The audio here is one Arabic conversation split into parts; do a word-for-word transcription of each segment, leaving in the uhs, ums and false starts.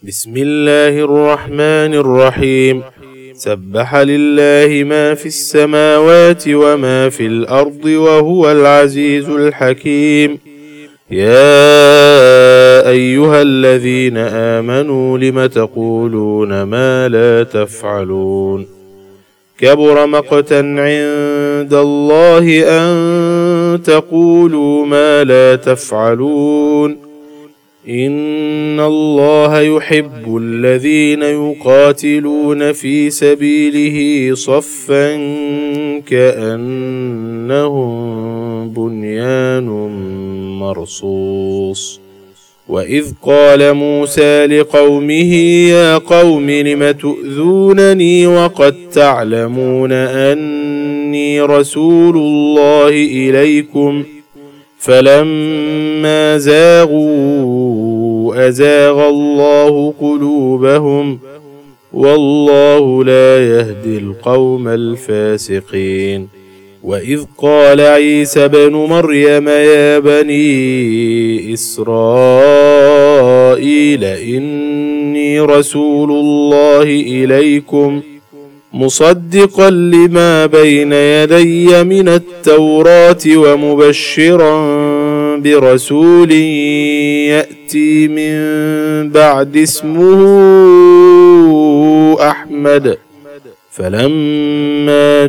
بسم الله الرحمن الرحيم. سبح لله ما في السماوات وما في الأرض وهو العزيز الحكيم. يا أيها الذين آمنوا لم تقولون ما لا تفعلون كبر مقتا عند الله أن تقولوا ما لا تفعلون إن الله يحب الذين يقاتلون في سبيله صفا كأنهم بنيان مرصوص. وإذ قال موسى لقومه يا قوم لم تؤذونني وقد تعلمون أني رسول الله إليكم فلما زاغوا أزاغ الله قلوبهم والله لا يهدي القوم الفاسقين. وإذ قال عيسى بن مريم يا بني إسرائيل إني رسول الله إليكم مصدقا لما بين يدي من التوراة ومبشرا برسول يأتي من بعد اسمه أحمد. فلما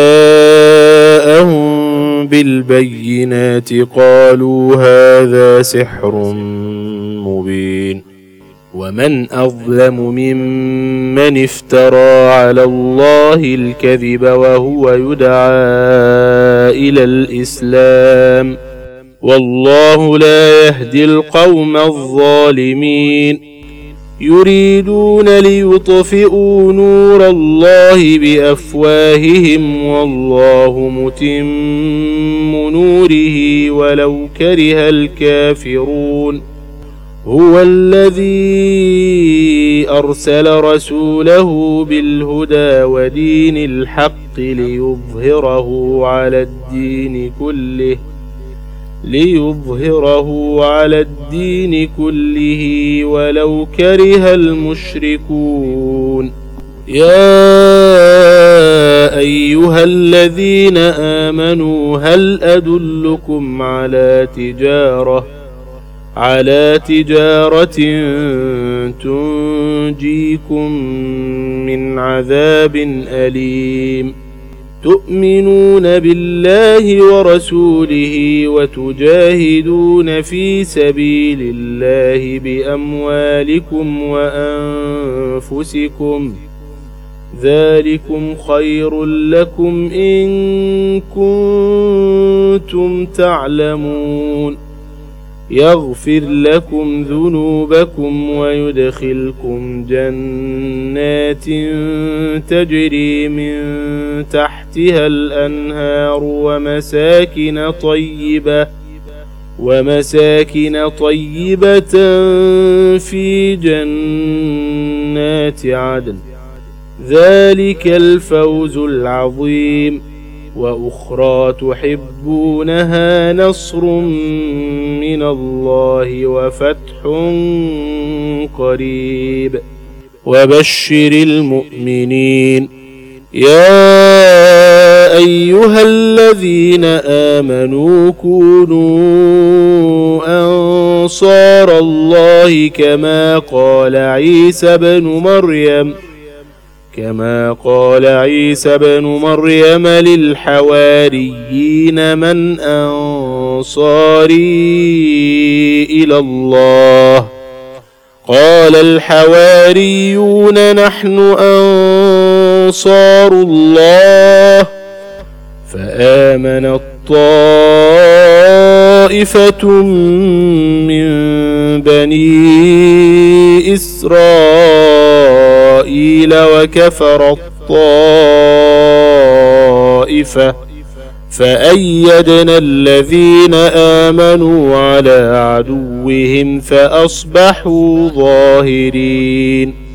جاءهم بالبينات قالوا هذا سحر مبين. ومن أظلم ممن افترى على الله الكذب وهو يدعى إلى الإسلام والله لا يهدي القوم الظالمين. يريدون ليطفئوا نور الله بأفواههم والله متم نوره ولو كره الكافرون. هو الذي أرسل رسوله بالهدى ودين الحق ليظهره على الدين كله ليظهره على الدين كله ولو كره المشركون. يا أيها الذين آمنوا هل أدلكم على تجارة على تجارة تنجيكم من عذاب أليم تؤمنون بالله ورسوله وتجاهدون في سبيل الله بأموالكم وأنفسكم ذلكم خير لكم إن كنتم تعلمون. يغفر لكم ذنوبكم ويدخلكم جنات تجري من تحتها الأنهار ومساكن طيبة ومساكن طيبة في جنات عدن ذلك الفوز العظيم. وأخرى تحبونها نصر من الله وفتح قريب وبشر المؤمنين. يا أيها الذين آمنوا كونوا أنصار الله كما قال عيسى بن مريم كما قال عيسى بن مريم للحواريين من أنصاري إلى الله قال الحواريون نحن أنصار الله. فآمنت طائفة من بني إسرائيل وكفر الطائفة فأيدنا الذين آمنوا على عدوهم فأصبحوا ظاهرين.